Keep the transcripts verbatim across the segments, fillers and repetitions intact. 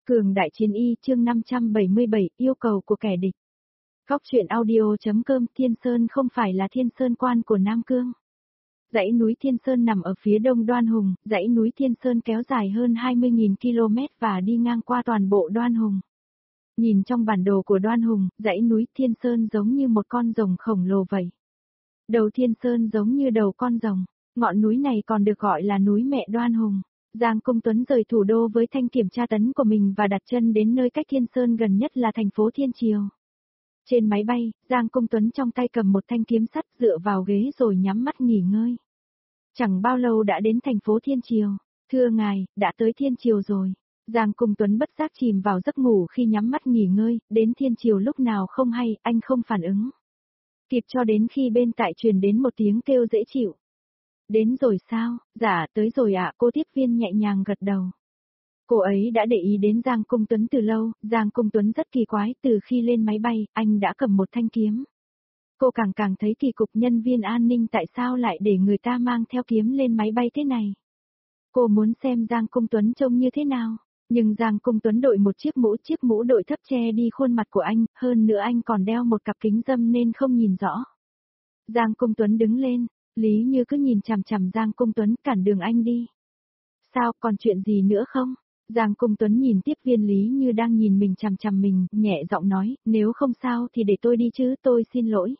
Cường đại chiến y chương năm trăm bảy mươi bảy, yêu cầu của kẻ địch. Góc truyện audio.com Thiên Sơn không phải là Thiên Sơn quan của Nam Cương. Dãy núi Thiên Sơn nằm ở phía đông Đoan Hùng, dãy núi Thiên Sơn kéo dài hơn hai mươi nghìn ki lô mét và đi ngang qua toàn bộ Đoan Hùng. Nhìn trong bản đồ của Đoan Hùng, dãy núi Thiên Sơn giống như một con rồng khổng lồ vậy. Đầu Thiên Sơn giống như đầu con rồng, ngọn núi này còn được gọi là núi mẹ Đoan Hùng. Giang Công Tuấn rời thủ đô với thanh kiểm tra tấn của mình và đặt chân đến nơi cách Thiên Sơn gần nhất là thành phố Thiên Triều. Trên máy bay, Giang Công Tuấn trong tay cầm một thanh kiếm sắt dựa vào ghế rồi nhắm mắt nghỉ ngơi. Chẳng bao lâu đã đến thành phố Thiên Triều. Thưa ngài, đã tới Thiên Triều rồi. Giang Công Tuấn bất giác chìm vào giấc ngủ khi nhắm mắt nghỉ ngơi, đến Thiên Triều lúc nào không hay, anh không phản ứng. Kịp cho đến khi bên tại truyền đến một tiếng kêu dễ chịu. Đến rồi sao? Dạ, tới rồi ạ, cô tiếp viên nhẹ nhàng gật đầu. Cô ấy đã để ý đến Giang Công Tuấn từ lâu, Giang Công Tuấn rất kỳ quái, từ khi lên máy bay, anh đã cầm một thanh kiếm. Cô càng càng thấy kỳ cục, nhân viên an ninh tại sao lại để người ta mang theo kiếm lên máy bay thế này. Cô muốn xem Giang Công Tuấn trông như thế nào, nhưng Giang Công Tuấn đội một chiếc mũ, chiếc mũ đội thấp che đi khuôn mặt của anh, hơn nữa anh còn đeo một cặp kính râm nên không nhìn rõ. Giang Công Tuấn đứng lên. Lý Như cứ nhìn chằm chằm Giang Công Tuấn, cản đường anh đi. Sao, còn chuyện gì nữa không? Giang Công Tuấn nhìn tiếp viên Lý Như đang nhìn mình chằm chằm mình, nhẹ giọng nói, nếu không sao thì để tôi đi chứ, tôi xin lỗi.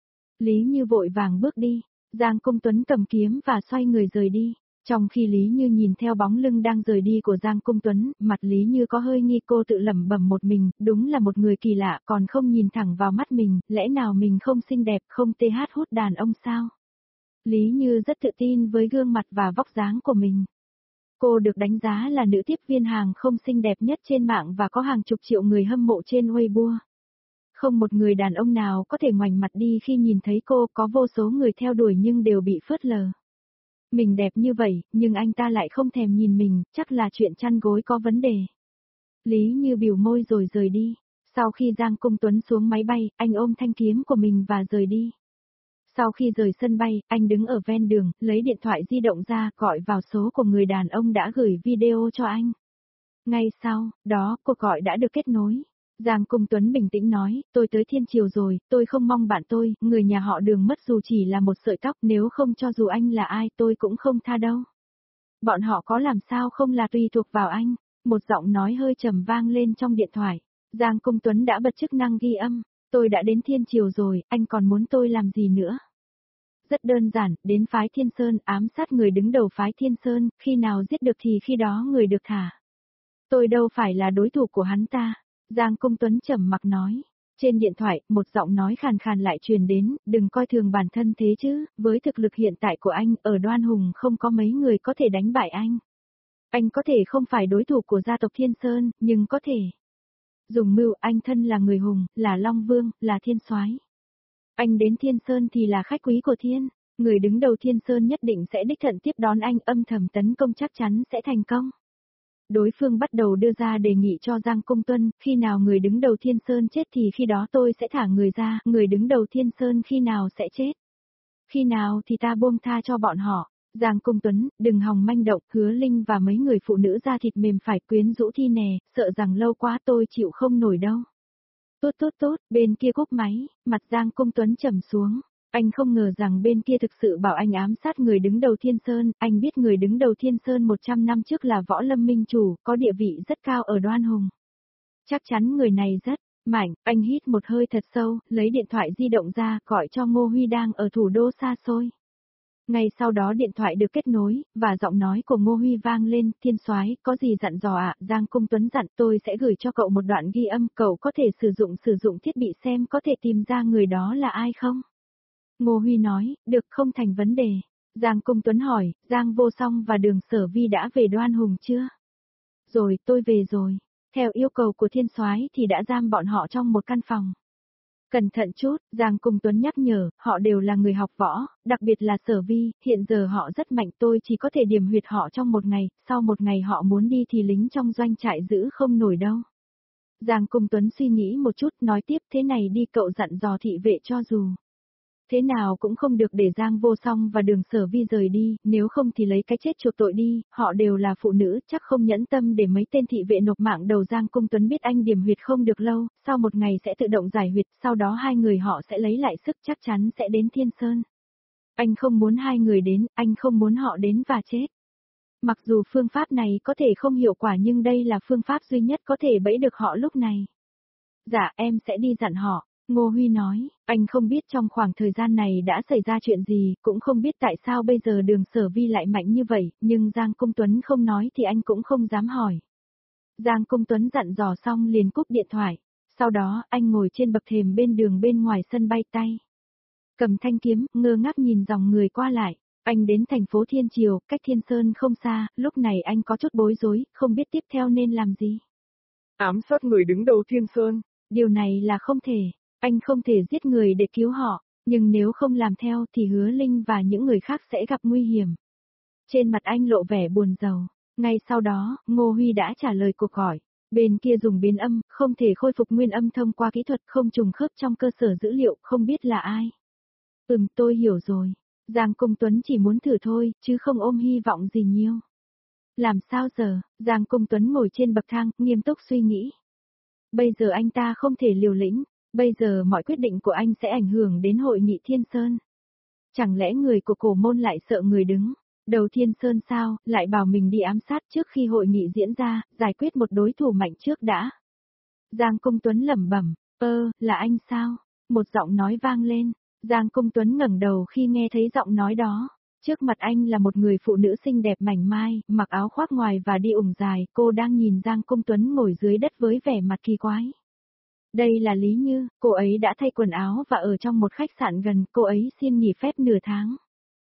Lý Như vội vàng bước đi, Giang Công Tuấn cầm kiếm và xoay người rời đi. Trong khi Lý Như nhìn theo bóng lưng đang rời đi của Giang Công Tuấn, mặt Lý Như có hơi nghi, cô tự lẩm bẩm một mình, đúng là một người kỳ lạ, còn không nhìn thẳng vào mắt mình, lẽ nào mình không xinh đẹp, không tê hát hút đàn ông sao? Lý Như rất tự tin với gương mặt và vóc dáng của mình. Cô được đánh giá là nữ tiếp viên hàng không xinh đẹp nhất trên mạng và có hàng chục triệu người hâm mộ trên Weibo. Không một người đàn ông nào có thể ngoảnh mặt đi khi nhìn thấy cô, có vô số người theo đuổi nhưng đều bị phớt lờ. Mình đẹp như vậy, nhưng anh ta lại không thèm nhìn mình, chắc là chuyện chăn gối có vấn đề. Lý Như bĩu môi rồi rời đi. Sau khi Giang Công Tuấn xuống máy bay, anh ôm thanh kiếm của mình và rời đi. Sau khi rời sân bay, anh đứng ở ven đường, lấy điện thoại di động ra, gọi vào số của người đàn ông đã gửi video cho anh. Ngay sau đó, cuộc gọi đã được kết nối. Giang Công Tuấn bình tĩnh nói, tôi tới Thiên Triều rồi, tôi không mong bạn tôi, người nhà họ Đường mất dù chỉ là một sợi tóc, nếu không cho dù anh là ai tôi cũng không tha đâu. Bọn họ có làm sao không là tùy thuộc vào anh. Một giọng nói hơi trầm vang lên trong điện thoại. Giang Công Tuấn đã bật chức năng ghi âm. Tôi đã đến Thiên Triều rồi, anh còn muốn tôi làm gì nữa? Rất đơn giản, đến phái Thiên Sơn, ám sát người đứng đầu phái Thiên Sơn, khi nào giết được thì khi đó người được thả. Tôi đâu phải là đối thủ của hắn ta. Giang Công Tuấn trầm mặc nói. Trên điện thoại, một giọng nói khàn khàn lại truyền đến, đừng coi thường bản thân thế chứ, với thực lực hiện tại của anh, ở Đoan Hùng không có mấy người có thể đánh bại anh. Anh có thể không phải đối thủ của gia tộc Thiên Sơn, nhưng có thể. Dùng mưu, anh thân là người hùng, là Long Vương, là Thiên Soái. Anh đến Thiên Sơn thì là khách quý của Thiên, người đứng đầu Thiên Sơn nhất định sẽ đích thân tiếp đón anh, âm thầm tấn công chắc chắn sẽ thành công. Đối phương bắt đầu đưa ra đề nghị cho Giang Công Tuấn, khi nào người đứng đầu Thiên Sơn chết thì khi đó tôi sẽ thả người ra, người đứng đầu Thiên Sơn khi nào sẽ chết. Khi nào thì ta buông tha cho bọn họ. Giang Công Tuấn, đừng hòng manh động, Hứa Linh và mấy người phụ nữ da thịt mềm phải quyến rũ thi nè, sợ rằng lâu quá tôi chịu không nổi đâu. Tốt tốt tốt, bên kia cúp máy, mặt Giang Công Tuấn trầm xuống. Anh không ngờ rằng bên kia thực sự bảo anh ám sát người đứng đầu Thiên Sơn, anh biết người đứng đầu Thiên Sơn một trăm năm trước là Võ Lâm Minh Chủ, có địa vị rất cao ở Đoan Hùng. Chắc chắn người này rất mạnh, anh hít một hơi thật sâu, lấy điện thoại di động ra, gọi cho Ngô Huy đang ở thủ đô xa xôi. Ngay sau đó điện thoại được kết nối, và giọng nói của Ngô Huy vang lên, Thiên Soái, có gì dặn dò ạ? À? Giang Công Tuấn dặn tôi sẽ gửi cho cậu một đoạn ghi âm, cậu có thể sử dụng sử dụng thiết bị xem có thể tìm ra người đó là ai không? Ngô Huy nói, được, không thành vấn đề. Giang Công Tuấn hỏi, Giang Vô Song và Đường Sở Vi đã về Đoan Hùng chưa? Rồi, tôi về rồi. Theo yêu cầu của Thiên Soái thì đã giam bọn họ trong một căn phòng. Cẩn thận chút, Giang Công Tuấn nhắc nhở, họ đều là người học võ, đặc biệt là Sở Vi, hiện giờ họ rất mạnh, tôi chỉ có thể điểm huyệt họ trong một ngày, sau một ngày họ muốn đi thì lính trong doanh trại giữ không nổi đâu. Giang Công Tuấn suy nghĩ một chút, nói tiếp, thế này đi, cậu dặn dò thị vệ cho dù Thế nào cũng không được để Giang Vô Song và Đường Sở Vi rời đi, nếu không thì lấy cái chết chuộc tội đi, họ đều là phụ nữ, chắc không nhẫn tâm để mấy tên thị vệ nộp mạng đầu. Giang Cung Tuấn biết anh điểm huyệt không được lâu, sau một ngày sẽ tự động giải huyệt, sau đó hai người họ sẽ lấy lại sức, chắc chắn sẽ đến Thiên Sơn. Anh không muốn hai người đến, anh không muốn họ đến và chết. Mặc dù phương pháp này có thể không hiệu quả nhưng đây là phương pháp duy nhất có thể bẫy được họ lúc này. Dạ em sẽ đi dặn họ. Ngô Huy nói, anh không biết trong khoảng thời gian này đã xảy ra chuyện gì, cũng không biết tại sao bây giờ Đường Sở Vi lại mạnh như vậy, nhưng Giang Cung Tuấn không nói thì anh cũng không dám hỏi. Giang Cung Tuấn dặn dò xong liền cúp điện thoại, sau đó anh ngồi trên bậc thềm bên đường bên ngoài sân bay tay. Cầm thanh kiếm, ngơ ngác nhìn dòng người qua lại, anh đến thành phố Thiên Triều, cách Thiên Sơn không xa, lúc này anh có chút bối rối, không biết tiếp theo nên làm gì. Ám sát người đứng đầu Thiên Sơn. Điều này là không thể. Anh không thể giết người để cứu họ, nhưng nếu không làm theo thì Hứa Linh và những người khác sẽ gặp nguy hiểm. Trên mặt anh lộ vẻ buồn rầu. Ngay sau đó, Ngô Huy đã trả lời cuộc gọi. Bên kia dùng biến âm, không thể khôi phục nguyên âm thông qua kỹ thuật không trùng khớp trong cơ sở dữ liệu, không biết là ai. Ừm, tôi hiểu rồi. Giang Cung Tuấn chỉ muốn thử thôi, chứ không ôm hy vọng gì nhiều. Làm sao giờ? Giang Cung Tuấn ngồi trên bậc thang, nghiêm túc suy nghĩ. Bây giờ anh ta không thể liều lĩnh. Bây giờ mọi quyết định của anh sẽ ảnh hưởng đến hội nghị Thiên Sơn. Chẳng lẽ người của cổ môn lại sợ người đứng đầu Thiên Sơn sao, lại bảo mình đi ám sát trước khi hội nghị diễn ra, giải quyết một đối thủ mạnh trước đã. Giang Cung Tuấn lẩm bẩm, ơ, là anh sao? Một giọng nói vang lên, Giang Cung Tuấn ngẩng đầu khi nghe thấy giọng nói đó. Trước mặt anh là một người phụ nữ xinh đẹp mảnh mai, mặc áo khoác ngoài và đi ủng dài, cô đang nhìn Giang Cung Tuấn ngồi dưới đất với vẻ mặt kỳ quái. Đây là Lý Như, cô ấy đã thay quần áo và ở trong một khách sạn gần, cô ấy xin nghỉ phép nửa tháng.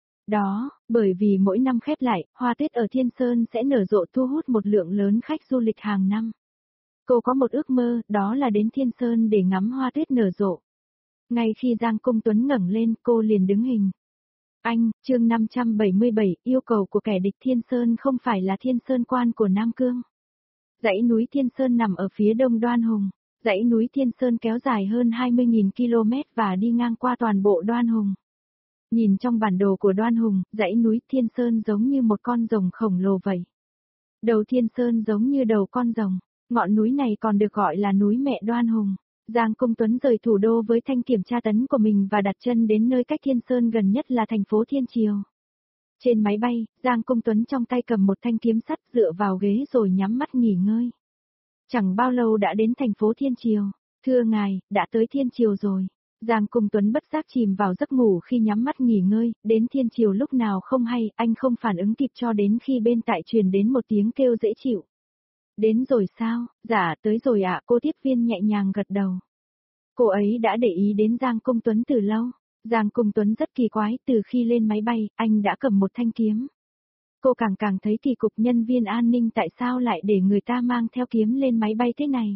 Đó, bởi vì mỗi năm khép lại, hoa tuyết ở Thiên Sơn sẽ nở rộ thu hút một lượng lớn khách du lịch hàng năm. Cô có một ước mơ, đó là đến Thiên Sơn để ngắm hoa tuyết nở rộ. Ngay khi Giang Cung Tuấn ngẩng lên, cô liền đứng hình. Anh, chương năm trăm bảy mươi bảy, yêu cầu của kẻ địch. Thiên Sơn không phải là Thiên Sơn Quan của Nam Cương. Dãy núi Thiên Sơn nằm ở phía đông Đoan Hùng. Dãy núi Thiên Sơn kéo dài hơn hai mươi nghìn ki lô mét và đi ngang qua toàn bộ Đoan Hùng. Nhìn trong bản đồ của Đoan Hùng, dãy núi Thiên Sơn giống như một con rồng khổng lồ vậy. Đầu Thiên Sơn giống như đầu con rồng, ngọn núi này còn được gọi là núi mẹ Đoan Hùng. Giang Cung Tuấn rời thủ đô với thanh kiểm tra tấn của mình và đặt chân đến nơi cách Thiên Sơn gần nhất là thành phố Thiên Triều. Trên máy bay, Giang Cung Tuấn trong tay cầm một thanh kiếm sắt dựa vào ghế rồi nhắm mắt nghỉ ngơi. Chẳng bao lâu đã đến thành phố Thiên Triều. Thưa ngài, đã tới Thiên Triều rồi. Giang Cung Tuấn bất giác chìm vào giấc ngủ khi nhắm mắt nghỉ ngơi, đến Thiên Triều lúc nào không hay, anh không phản ứng kịp cho đến khi bên tại truyền đến một tiếng kêu dễ chịu. Đến rồi sao? Dạ, tới rồi ạ, cô tiếp viên nhẹ nhàng gật đầu. Cô ấy đã để ý đến Giang Cung Tuấn từ lâu. Giang Cung Tuấn rất kỳ quái, từ khi lên máy bay, anh đã cầm một thanh kiếm. Cô càng càng thấy kỳ cục, nhân viên an ninh tại sao lại để người ta mang theo kiếm lên máy bay thế này.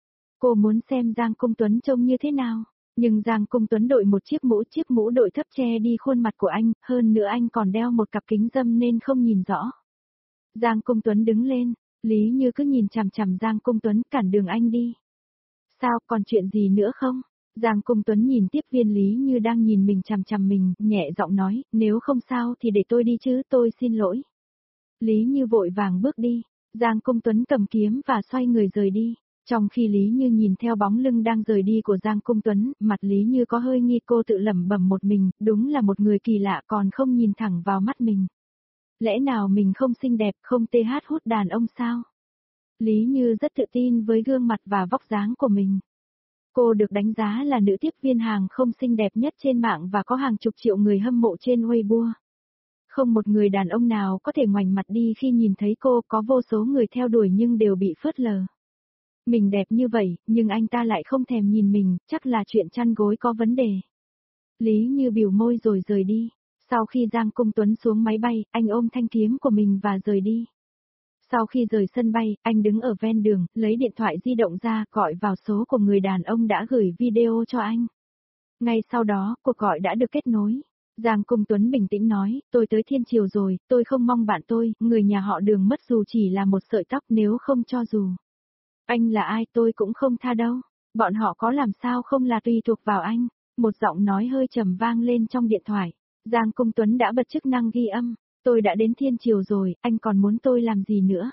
Cô muốn xem Giang Cung Tuấn trông như thế nào, nhưng Giang Cung Tuấn đội một chiếc mũ, chiếc mũ đội thấp che đi khuôn mặt của anh, hơn nữa anh còn đeo một cặp kính râm nên không nhìn rõ. Giang Cung Tuấn đứng lên, Lý Như cứ nhìn chằm chằm Giang Cung Tuấn, cản đường anh đi. Sao, còn chuyện gì nữa không? Giang Cung Tuấn nhìn tiếp viên Lý Như đang nhìn mình chằm chằm mình, nhẹ giọng nói, nếu không sao thì để tôi đi chứ, tôi xin lỗi. Lý Như vội vàng bước đi, Giang Cung Tuấn cầm kiếm và xoay người rời đi. Trong khi Lý Như nhìn theo bóng lưng đang rời đi của Giang Cung Tuấn, mặt Lý Như có hơi nghi, cô tự lẩm bẩm một mình, đúng là một người kỳ lạ còn không nhìn thẳng vào mắt mình. Lẽ nào mình không xinh đẹp, không tê hát hút đàn ông sao? Lý Như rất tự tin với gương mặt và vóc dáng của mình. Cô được đánh giá là nữ tiếp viên hàng không xinh đẹp nhất trên mạng và có hàng chục triệu người hâm mộ trên Weibo. Không một người đàn ông nào có thể ngoảnh mặt đi khi nhìn thấy cô, có vô số người theo đuổi nhưng đều bị phớt lờ. Mình đẹp như vậy, nhưng anh ta lại không thèm nhìn mình, chắc là chuyện chăn gối có vấn đề. Lý Như bĩu môi rồi rời đi. Sau khi Giang Cung Tuấn xuống máy bay, anh ôm thanh kiếm của mình và rời đi. Sau khi rời sân bay, anh đứng ở ven đường, lấy điện thoại di động ra, gọi vào số của người đàn ông đã gửi video cho anh. Ngay sau đó, cuộc gọi đã được kết nối. Giang Cung Tuấn bình tĩnh nói, tôi tới Thiên Triều rồi, tôi không mong bạn tôi, người nhà họ Đường mất dù chỉ là một sợi tóc, nếu không cho dù. Anh là ai tôi cũng không tha đâu, bọn họ có làm sao không là tùy thuộc vào anh. Một giọng nói hơi trầm vang lên trong điện thoại. Giang Cung Tuấn đã bật chức năng ghi âm. Tôi đã đến Thiên Triều rồi, anh còn muốn tôi làm gì nữa?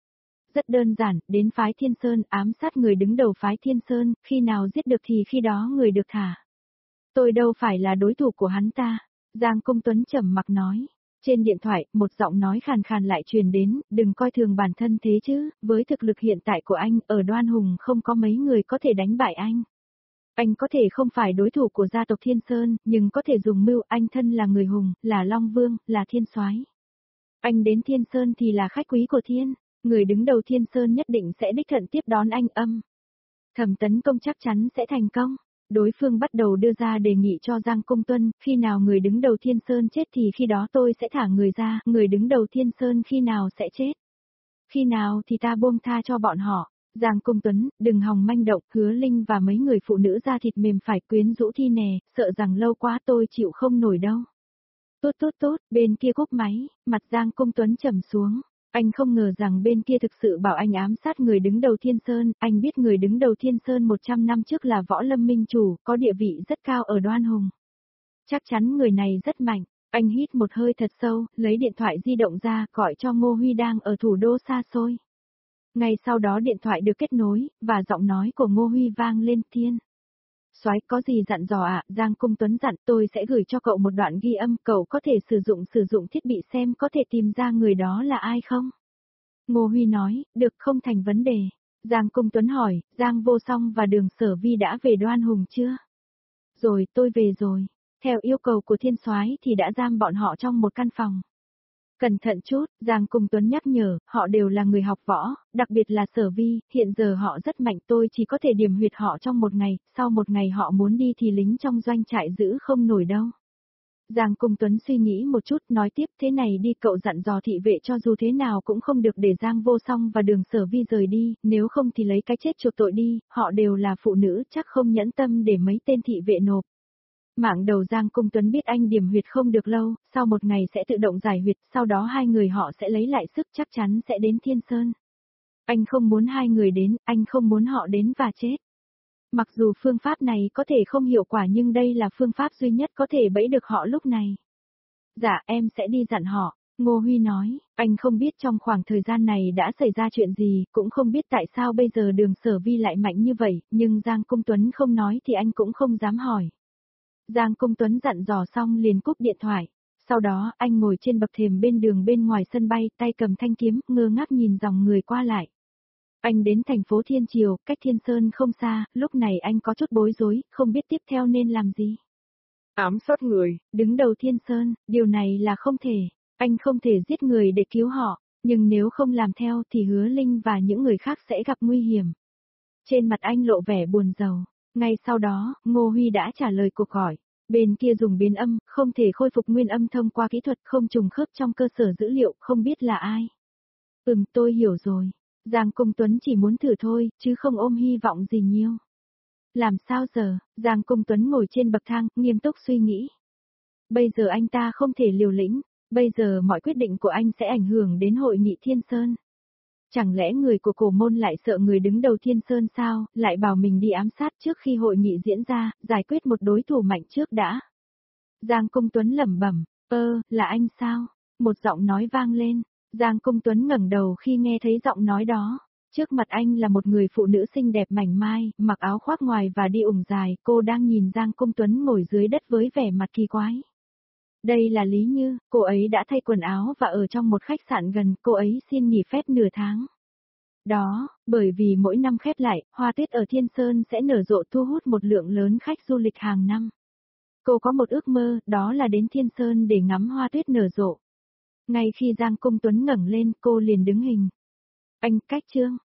Rất đơn giản, đến phái Thiên Sơn ám sát người đứng đầu phái Thiên Sơn, khi nào giết được thì khi đó người được thả. Tôi đâu phải là đối thủ của hắn ta. Giang Cung Tuấn trầm mặc nói. Trên điện thoại, một giọng nói khàn khàn lại truyền đến, đừng coi thường bản thân thế chứ, với thực lực hiện tại của anh, ở Đoan Hùng không có mấy người có thể đánh bại anh. Anh có thể không phải đối thủ của gia tộc Thiên Sơn, nhưng có thể dùng mưu, anh thân là người hùng, là Long Vương, là Thiên Soái. Anh đến Thiên Sơn thì là khách quý của Thiên, người đứng đầu Thiên Sơn nhất định sẽ đích thân tiếp đón anh âm. Thẩm tấn công chắc chắn sẽ thành công. Đối phương bắt đầu đưa ra đề nghị cho Giang Cung Tuấn, khi nào người đứng đầu Thiên Sơn chết thì khi đó tôi sẽ thả người ra, người đứng đầu Thiên Sơn khi nào sẽ chết. Khi nào thì ta buông tha cho bọn họ. Giang Cung Tuấn, đừng hòng manh động, Hứa Linh và mấy người phụ nữ da thịt mềm phải quyến rũ thi nè, sợ rằng lâu quá tôi chịu không nổi đâu. Tốt tốt tốt, bên kia cúp máy, mặt Giang Cung Tuấn trầm xuống. Anh không ngờ rằng bên kia thực sự bảo anh ám sát người đứng đầu Thiên Sơn, anh biết người đứng đầu Thiên Sơn một trăm năm trước là Võ Lâm Minh Chủ, có địa vị rất cao ở Đoan Hùng. Chắc chắn người này rất mạnh, anh hít một hơi thật sâu, lấy điện thoại di động ra, gọi cho Ngô Huy đang ở thủ đô xa xôi. Ngay sau đó điện thoại được kết nối, và giọng nói của Ngô Huy vang lên. Thiên Soái có gì dặn dò ạ? À? Giang Cung Tuấn dặn tôi sẽ gửi cho cậu một đoạn ghi âm, cậu có thể sử dụng sử dụng thiết bị xem có thể tìm ra người đó là ai không? Ngô Huy nói, được, không thành vấn đề. Giang Cung Tuấn hỏi, Giang Vô Song và Đường Sở Vi đã về Đoan Hùng chưa? Rồi, tôi về rồi. Theo yêu cầu của Thiên Soái thì đã giam bọn họ trong một căn phòng. Cẩn thận chút, Giang Cung Tuấn nhắc nhở, họ đều là người học võ, đặc biệt là Sở Vi, hiện giờ họ rất mạnh, tôi chỉ có thể điểm huyệt họ trong một ngày, sau một ngày họ muốn đi thì lính trong doanh trại giữ không nổi đâu. Giang Cung Tuấn suy nghĩ một chút, nói tiếp, thế này đi, cậu dặn dò thị vệ cho dù thế nào cũng không được để Giang Vô Song và Đường Sở Vi rời đi, nếu không thì lấy cái chết chuộc tội đi, họ đều là phụ nữ, chắc không nhẫn tâm để mấy tên thị vệ nộp. Mạng đầu Giang Cung Tuấn biết anh điểm huyệt không được lâu, sau một ngày sẽ tự động giải huyệt, sau đó hai người họ sẽ lấy lại sức, chắc chắn sẽ đến Thiên Sơn. Anh không muốn hai người đến, anh không muốn họ đến và chết. Mặc dù phương pháp này có thể không hiệu quả nhưng đây là phương pháp duy nhất có thể bẫy được họ lúc này. Dạ, em sẽ đi dặn họ. Ngô Huy nói, anh không biết trong khoảng thời gian này đã xảy ra chuyện gì, cũng không biết tại sao bây giờ Đường Sở Vi lại mạnh như vậy, nhưng Giang Cung Tuấn không nói thì anh cũng không dám hỏi. Giang Cung Tuấn dặn dò xong liền cúp điện thoại. Sau đó, anh ngồi trên bậc thềm bên đường bên ngoài sân bay, tay cầm thanh kiếm, ngơ ngác nhìn dòng người qua lại. Anh đến thành phố Thiên Triều, cách Thiên Sơn không xa, lúc này anh có chút bối rối, không biết tiếp theo nên làm gì. Ám sát người, đứng đầu Thiên Sơn, điều này là không thể. Anh không thể giết người để cứu họ, nhưng nếu không làm theo thì Hứa Linh và những người khác sẽ gặp nguy hiểm. Trên mặt anh lộ vẻ buồn rầu. Ngay sau đó, Ngô Huy đã trả lời cuộc gọi. Bên kia dùng biến âm, không thể khôi phục nguyên âm thông qua kỹ thuật không trùng khớp trong cơ sở dữ liệu, không biết là ai. Ừm, tôi hiểu rồi. Giang Cung Tuấn chỉ muốn thử thôi, chứ không ôm hy vọng gì nhiều. Làm sao giờ? Giang Cung Tuấn ngồi trên bậc thang, nghiêm túc suy nghĩ. Bây giờ anh ta không thể liều lĩnh, bây giờ mọi quyết định của anh sẽ ảnh hưởng đến hội nghị Thiên Sơn. Chẳng lẽ người của cổ môn lại sợ người đứng đầu Thiên Sơn sao, lại bảo mình đi ám sát trước khi hội nghị diễn ra, giải quyết một đối thủ mạnh trước đã. Giang Cung Tuấn lẩm bẩm, ơ, là anh sao? Một giọng nói vang lên. Giang Cung Tuấn ngẩng đầu khi nghe thấy giọng nói đó. Trước mặt anh là một người phụ nữ xinh đẹp mảnh mai, mặc áo khoác ngoài và đi ủng dài, cô đang nhìn Giang Cung Tuấn ngồi dưới đất với vẻ mặt kỳ quái. Đây là Lý Như, cô ấy đã thay quần áo và ở trong một khách sạn gần, cô ấy xin nghỉ phép nửa tháng. Đó, bởi vì mỗi năm khép lại, hoa tuyết ở Thiên Sơn sẽ nở rộ thu hút một lượng lớn khách du lịch hàng năm. Cô có một ước mơ, đó là đến Thiên Sơn để ngắm hoa tuyết nở rộ. Ngay khi Giang Cung Tuấn ngẩng lên, cô liền đứng hình. Anh, cách chương.